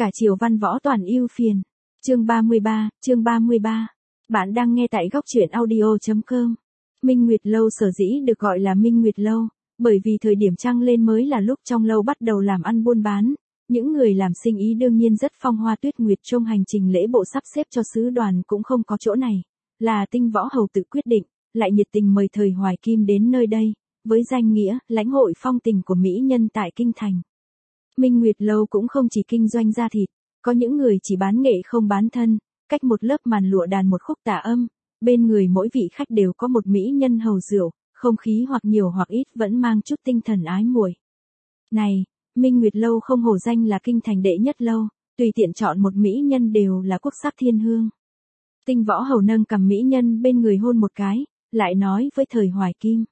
Cả triều văn võ toàn ưu phiền. Chương 33. Bạn đang nghe tại góc truyện audio.com. Minh Nguyệt Lâu sở dĩ được gọi là Minh Nguyệt Lâu, bởi vì thời điểm trăng lên mới là lúc trong lâu bắt đầu làm ăn buôn bán. Những người làm sinh ý đương nhiên rất phong hoa tuyết nguyệt, trong hành trình lễ bộ sắp xếp cho sứ đoàn cũng không có chỗ này. Là Tinh Võ Hầu tự quyết định, lại nhiệt tình mời Thời Hoài Kim đến nơi đây, với danh nghĩa lãnh hội phong tình của mỹ nhân tại kinh thành. Minh Nguyệt Lâu cũng không chỉ kinh doanh da thịt, có những người chỉ bán nghệ không bán thân, cách một lớp màn lụa đàn một khúc tà âm, bên người mỗi vị khách đều có một mỹ nhân hầu rượu, không khí hoặc nhiều hoặc ít vẫn mang chút tinh thần ái muội. Này, Minh Nguyệt Lâu không hổ danh là kinh thành đệ nhất lâu, tùy tiện chọn một mỹ nhân đều là quốc sắc thiên hương. Tinh Võ Hầu nâng cầm mỹ nhân bên người hôn một cái, lại nói với Thời Hoài Kim.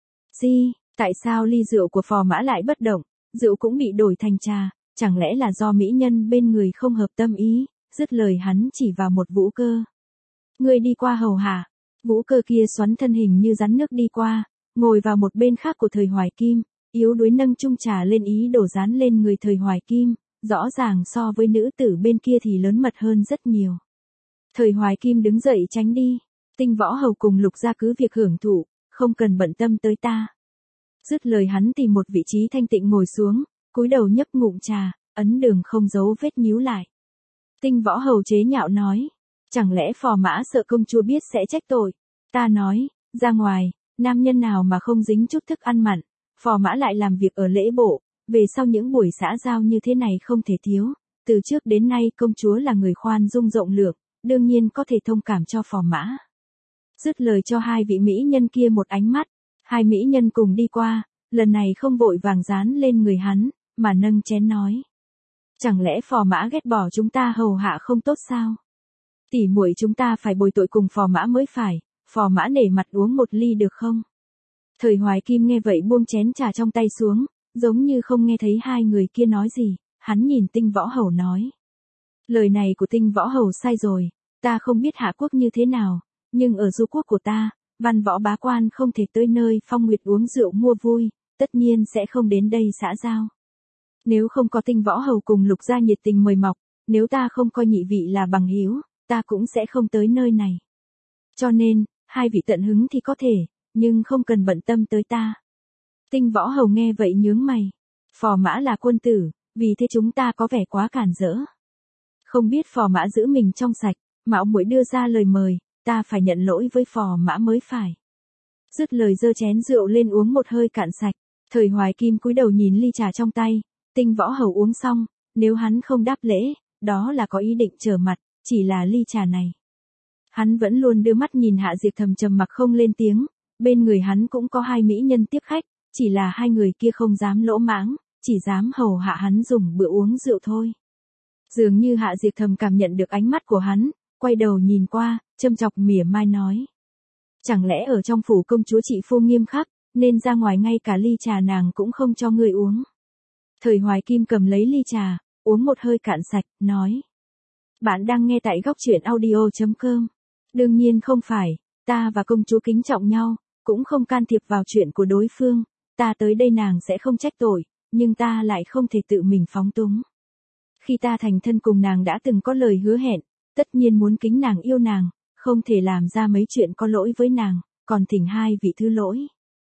Tại sao ly rượu của phò mã lại bất động, rượu cũng bị đổi thành trà, chẳng lẽ là do mỹ nhân bên người không hợp tâm ý? Dứt lời hắn chỉ vào một Vũ Cơ. Người đi qua hầu hạ. Vũ Cơ kia xoắn thân hình như rắn nước đi qua, ngồi vào một bên khác của Thời Hoài Kim, yếu đuối nâng chung trà lên ý đổ dán lên người Thời Hoài Kim, rõ ràng so với nữ tử bên kia thì lớn mật hơn rất nhiều. Thời Hoài Kim đứng dậy tránh đi. Tinh Võ Hầu cùng Lục gia cứ việc hưởng thụ, không cần bận tâm tới ta. Dứt lời hắn tìm một vị trí thanh tịnh ngồi xuống, cúi đầu nhấp ngụm trà, ấn đường không giấu vết nhíu lại. Tinh Võ Hầu chế nhạo nói, chẳng lẽ phò mã sợ công chúa biết sẽ trách tội? Ta nói, ra ngoài, nam nhân nào mà không dính chút thức ăn mặn, phò mã lại làm việc ở lễ bộ, về sau những buổi xã giao như thế này không thể thiếu. Từ trước đến nay công chúa là người khoan dung rộng lượng, đương nhiên có thể thông cảm cho phò mã. Dứt lời cho hai vị mỹ nhân kia một ánh mắt, hai mỹ nhân cùng đi qua, lần này không vội vàng dán lên người hắn, mà nâng chén nói. Chẳng lẽ phò mã ghét bỏ chúng ta hầu hạ không tốt sao? Tỉ muội chúng ta phải bồi tội cùng phò mã mới phải, phò mã nể mặt uống một ly được không? Thời Hoài Kim nghe vậy buông chén trà trong tay xuống, giống như không nghe thấy hai người kia nói gì, hắn nhìn Tinh Võ Hầu nói. Lời này của Tinh Võ Hầu sai rồi, ta không biết hạ quốc như thế nào, nhưng ở du quốc của ta, văn võ bá quan không thể tới nơi phong nguyệt uống rượu mua vui, tất nhiên sẽ không đến đây xã giao. Nếu không có Tinh Võ Hầu cùng Lục gia nhiệt tình mời mọc, nếu ta không coi nhị vị là bằng hữu, ta cũng sẽ không tới nơi này. Cho nên, hai vị tận hứng thì có thể, nhưng không cần bận tâm tới ta. Tinh Võ Hầu nghe vậy nhướng mày. Phò mã là quân tử, vì thế chúng ta có vẻ quá cản rỡ. Không biết phò mã giữ mình trong sạch, mạo muội đưa ra lời mời, ta phải nhận lỗi với phò mã mới phải. Dứt lời giơ chén rượu lên uống một hơi cạn sạch. Thời Hoài Kim cúi đầu nhìn ly trà trong tay. Tinh Võ Hầu uống xong, nếu hắn không đáp lễ, đó là có ý định trở mặt, chỉ là ly trà này. Hắn vẫn luôn đưa mắt nhìn Hạ Diệp Thầm trầm mặc không lên tiếng, bên người hắn cũng có hai mỹ nhân tiếp khách, chỉ là hai người kia không dám lỗ mãng, chỉ dám hầu hạ hắn dùng bữa uống rượu thôi. Dường như Hạ Diệp Thầm cảm nhận được ánh mắt của hắn, quay đầu nhìn qua, châm chọc mỉa mai nói. Chẳng lẽ ở trong phủ công chúa chị phu nghiêm khắc, nên ra ngoài ngay cả ly trà nàng cũng không cho người uống. Thời Hoài Kim cầm lấy ly trà, uống một hơi cạn sạch, nói. Bạn đang nghe tại góc truyện audio.com. Đương nhiên không phải, ta và công chúa kính trọng nhau, cũng không can thiệp vào chuyện của đối phương, ta tới đây nàng sẽ không trách tội, nhưng ta lại không thể tự mình phóng túng. Khi ta thành thân cùng nàng đã từng có lời hứa hẹn, tất nhiên muốn kính nàng yêu nàng, không thể làm ra mấy chuyện có lỗi với nàng, còn thỉnh hai vị thứ lỗi.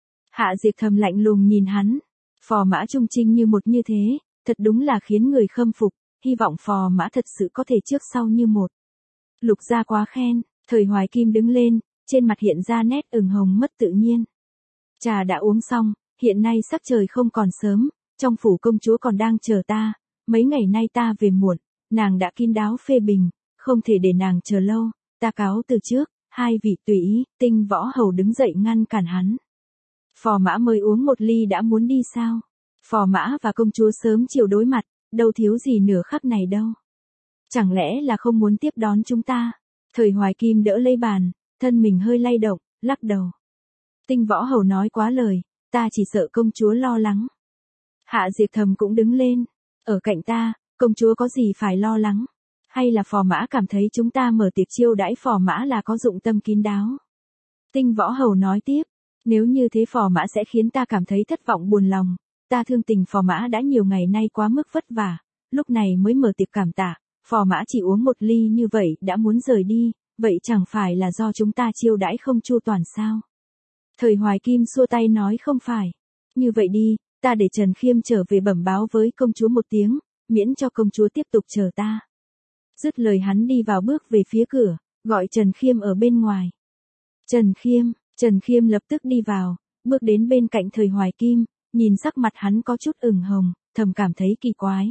Hạ Diệp Thầm lạnh lùng nhìn hắn. Phò mã trung trinh như một như thế, thật đúng là khiến người khâm phục, hy vọng phò mã thật sự có thể trước sau như một. Lục gia quá khen, Thời Hoài Kim đứng lên, trên mặt hiện ra nét ửng hồng mất tự nhiên. Trà đã uống xong, hiện nay sắc trời không còn sớm, trong phủ công chúa còn đang chờ ta, mấy ngày nay ta về muộn, nàng đã kín đáo phê bình, không thể để nàng chờ lâu, ta cáo từ trước, hai vị tùy ý. Tinh Võ Hầu đứng dậy ngăn cản hắn. Phò mã mới uống một ly đã muốn đi sao? Phò mã và công chúa sớm chiều đối mặt, đâu thiếu gì nửa khắc này đâu. Chẳng lẽ là không muốn tiếp đón chúng ta? Thời Hoài Kim đỡ lấy bàn, thân mình hơi lay động, lắc đầu. Tinh Võ Hầu nói quá lời, ta chỉ sợ công chúa lo lắng. Hạ Diệp Thầm cũng đứng lên, ở cạnh ta, công chúa có gì phải lo lắng? Hay là phò mã cảm thấy chúng ta mở tiệc chiêu đãi phò mã là có dụng tâm kín đáo? Tinh Võ Hầu nói tiếp. Nếu như thế phò mã sẽ khiến ta cảm thấy thất vọng buồn lòng, ta thương tình phò mã đã nhiều ngày nay quá mức vất vả, lúc này mới mở tiệc cảm tạ, Phò Mã chỉ uống một ly như vậy đã muốn rời đi, vậy chẳng phải là do chúng ta chiêu đãi không chu toàn sao? Thời Hoài Kim xua tay nói không phải. Như vậy đi, ta để Trần Khiêm trở về bẩm báo với công chúa một tiếng, miễn cho công chúa tiếp tục chờ ta. Dứt lời hắn đi vào bước về phía cửa, gọi Trần Khiêm ở bên ngoài. Trần Khiêm lập tức đi vào, bước đến bên cạnh Thời Hoài Kim, nhìn sắc mặt hắn có chút ửng hồng, thầm cảm thấy kỳ quái.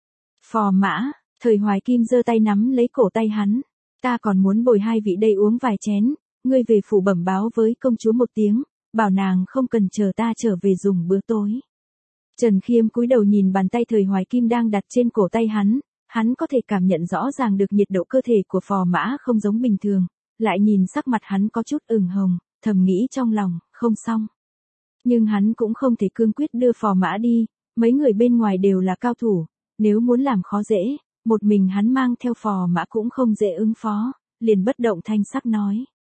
Phò Mã, Thời Hoài Kim giơ tay nắm lấy cổ tay hắn. Ta còn muốn bồi hai vị đây uống vài chén, ngươi về phủ bẩm báo với công chúa một tiếng, bảo nàng không cần chờ ta trở về dùng bữa tối. Trần Khiêm cúi đầu nhìn bàn tay Thời Hoài Kim đang đặt trên cổ tay hắn có thể cảm nhận rõ ràng được nhiệt độ cơ thể của Phò Mã không giống bình thường, lại nhìn sắc mặt hắn có chút ửng hồng, thầm nghĩ trong lòng, không xong. Nhưng hắn cũng không thể cương quyết đưa Phò Mã đi, mấy người bên ngoài đều là cao thủ, nếu muốn làm khó dễ, một mình hắn mang theo Phò Mã cũng không dễ ứng phó, liền bất động thanh sắc nói.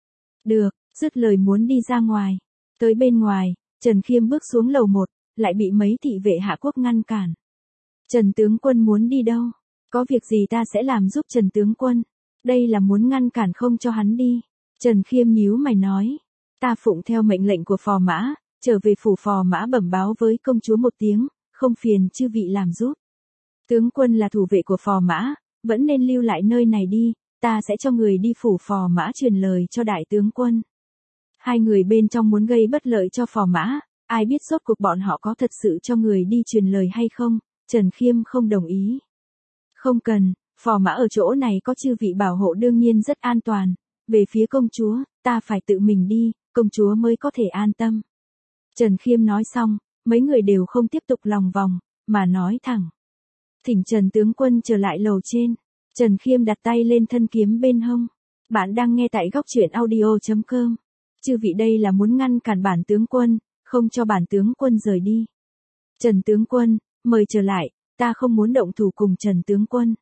Được, dứt lời muốn đi ra ngoài. Tới bên ngoài, Trần Khiêm bước xuống lầu 1, lại bị mấy thị vệ Hạ Quốc ngăn cản. Trần tướng quân muốn đi đâu? Có việc gì ta sẽ làm giúp Trần tướng quân? Đây là muốn ngăn cản không cho hắn đi. Trần Khiêm nhíu mày nói. Ta phụng theo mệnh lệnh của Phò Mã, trở về phủ Phò Mã bẩm báo với công chúa một tiếng, không phiền chư vị làm giúp. Tướng quân là thủ vệ của Phò Mã, vẫn nên lưu lại nơi này đi, ta sẽ cho người đi phủ Phò Mã truyền lời cho đại tướng quân. Hai người bên trong muốn gây bất lợi cho Phò Mã, ai biết rốt cuộc bọn họ có thật sự cho người đi truyền lời hay không, Trần Khiêm không đồng ý. Không cần, Phò Mã ở chỗ này có chư vị bảo hộ đương nhiên rất an toàn, về phía công chúa, ta phải tự mình đi, công chúa mới có thể an tâm. Trần Khiêm nói xong, mấy người đều không tiếp tục lòng vòng, mà nói thẳng. Thỉnh Trần tướng quân trở lại lầu trên. Trần Khiêm đặt tay lên thân kiếm bên hông. Bạn đang nghe tại góc truyện audio.com. Chư vị đây là muốn ngăn cản bản tướng quân, không cho bản tướng quân rời đi. Trần tướng quân, mời trở lại, ta không muốn động thủ cùng Trần tướng quân.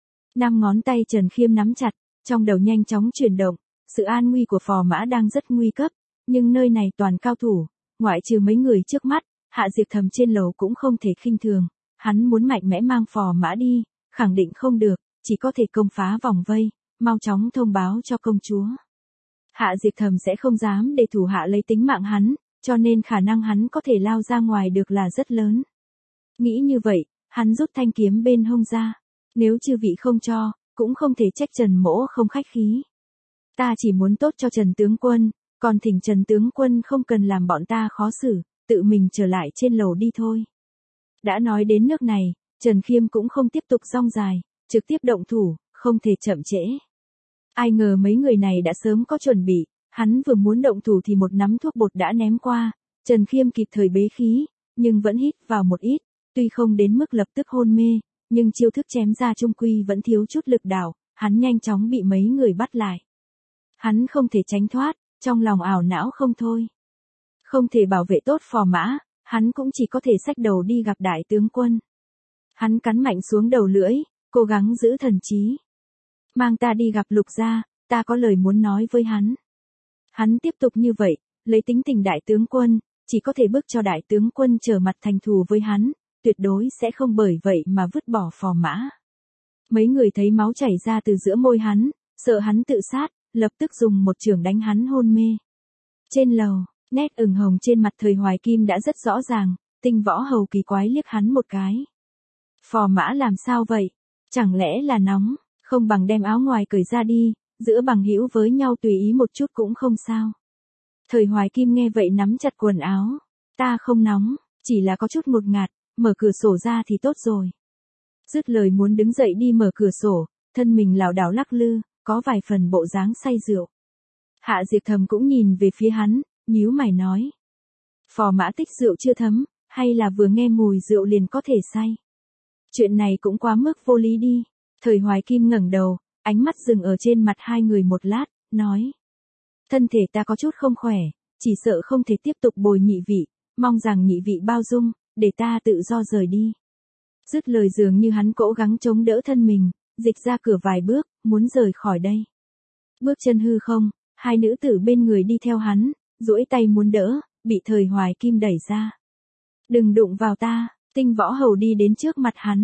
5 ngón tay Trần Khiêm nắm chặt, trong đầu nhanh chóng chuyển động, sự an nguy của Phò Mã đang rất nguy cấp, nhưng nơi này toàn cao thủ, ngoại trừ mấy người trước mắt, Hạ Diệp Thầm trên lầu cũng không thể khinh thường, hắn muốn mạnh mẽ mang Phò Mã đi, khẳng định không được, chỉ có thể công phá vòng vây, mau chóng thông báo cho công chúa. Hạ Diệp Thầm sẽ không dám để thủ hạ lấy tính mạng hắn, cho nên khả năng hắn có thể lao ra ngoài được là rất lớn. Nghĩ như vậy, hắn rút thanh kiếm bên hông ra. Nếu chư vị không cho, cũng không thể trách Trần mỗ không khách khí. Ta chỉ muốn tốt cho Trần tướng quân, còn thỉnh Trần tướng quân không cần làm bọn ta khó xử, tự mình trở lại trên lầu đi thôi. Đã nói đến nước này, Trần Khiêm cũng không tiếp tục rong dài, trực tiếp động thủ, không thể chậm trễ. Ai ngờ mấy người này đã sớm có chuẩn bị, hắn vừa muốn động thủ thì một nắm thuốc bột đã ném qua, Trần Khiêm kịp thời bế khí, nhưng vẫn hít vào một ít, tuy không đến mức lập tức hôn mê, nhưng chiêu thức chém ra trung quy vẫn thiếu chút lực đạo, hắn nhanh chóng bị mấy người bắt lại. Hắn không thể tránh thoát, trong lòng ảo não không thôi. Không thể bảo vệ tốt Phò Mã, hắn cũng chỉ có thể xách đầu đi gặp đại tướng quân. Hắn cắn mạnh xuống đầu lưỡi, cố gắng giữ thần trí. Mang ta đi gặp Lục gia, ta có lời muốn nói với hắn. Hắn tiếp tục như vậy, lấy tính tình đại tướng quân, chỉ có thể bức cho đại tướng quân trở mặt thành thù với hắn, tuyệt đối sẽ không bởi vậy mà vứt bỏ Phò Mã. Mấy người thấy máu chảy ra từ giữa môi hắn, sợ hắn tự sát, lập tức dùng một chưởng đánh hắn hôn mê. Trên lầu, nét ửng hồng trên mặt Thời Hoài Kim đã rất rõ ràng, Tinh Võ Hầu kỳ quái liếc hắn một cái. Phò Mã làm sao vậy? Chẳng lẽ là nóng, không bằng đem áo ngoài cởi ra đi, giữa bằng hữu với nhau tùy ý một chút cũng không sao. Thời Hoài Kim nghe vậy nắm chặt quần áo. Ta không nóng, chỉ là có chút ngột ngạt, mở cửa sổ ra thì tốt rồi. Dứt lời muốn đứng dậy đi mở cửa sổ, thân mình lảo đảo lắc lư, có vài phần bộ dáng say rượu. Hạ Diệp Thầm cũng nhìn về phía hắn, nhíu mày nói. Phò Mã tích rượu chưa thấm, hay là vừa nghe mùi rượu liền có thể say? Chuyện này cũng quá mức vô lý đi. Thời Hoài Kim ngẩng đầu, ánh mắt dừng ở trên mặt hai người một lát, nói. Thân thể ta có chút không khỏe, chỉ sợ không thể tiếp tục bồi nhị vị, mong rằng nhị vị bao dung, để ta tự do rời đi. Dứt lời dường như hắn cố gắng chống đỡ thân mình, dịch ra cửa vài bước, muốn rời khỏi đây. Bước chân hư không, hai nữ tử bên người đi theo hắn, duỗi tay muốn đỡ, bị Thời Hoài Kim đẩy ra. Đừng đụng vào ta, Tinh Võ Hầu đi đến trước mặt hắn.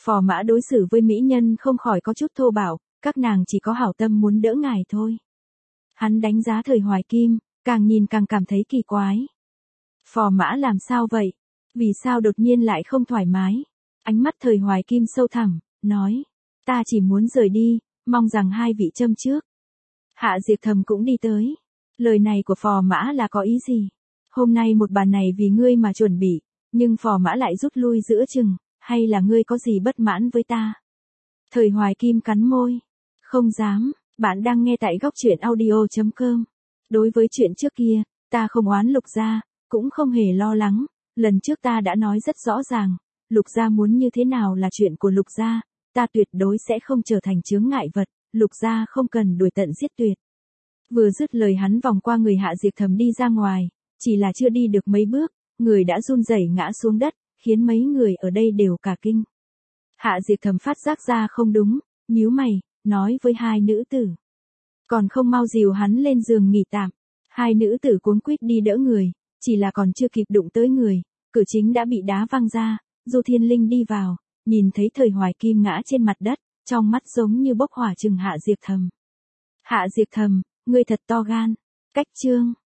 Phò Mã đối xử với mỹ nhân không khỏi có chút thô bạo, các nàng chỉ có hảo tâm muốn đỡ ngài thôi. Hắn đánh giá Thời Hoài Kim, càng nhìn càng cảm thấy kỳ quái. Phò Mã làm sao vậy? Vì sao đột nhiên lại không thoải mái? Ánh mắt Thời Hoài Kim sâu thẳm, nói. Ta chỉ muốn rời đi, mong rằng hai vị châm trước. Hạ Diệt Thầm cũng đi tới. Lời này của Phò Mã là có ý gì? Hôm nay một bàn này vì ngươi mà chuẩn bị, nhưng Phò Mã lại rút lui giữa chừng, hay là ngươi có gì bất mãn với ta? Thời Hoài Kim cắn môi. Không dám, bạn đang nghe tại góc truyện audio.com. Đối với chuyện trước kia, ta không oán Lục gia, cũng không hề lo lắng, lần trước ta đã nói rất rõ ràng, Lục gia muốn như thế nào là chuyện của Lục gia, ta tuyệt đối sẽ không trở thành chướng ngại vật, Lục gia không cần đuổi tận giết tuyệt. Vừa dứt lời hắn vòng qua người Hạ Diệt Thầm đi ra ngoài, chỉ là chưa đi được mấy bước, người đã run rẩy ngã xuống đất, khiến mấy người ở đây đều cả kinh. Hạ Diệt Thầm phát giác ra không đúng, nhíu mày, nói với hai nữ tử. Còn không mau dìu hắn lên giường nghỉ tạm. Hai nữ tử cuống quýt đi đỡ người, chỉ là còn chưa kịp đụng tới người, cửa chính đã bị đá văng ra, Du Thiên Linh đi vào, nhìn thấy Thời Hoài Kim ngã trên mặt đất, trong mắt giống như bốc hỏa trừng Hạ Diệt Thầm. Hạ Diệt Thầm, ngươi thật to gan. Cách chương.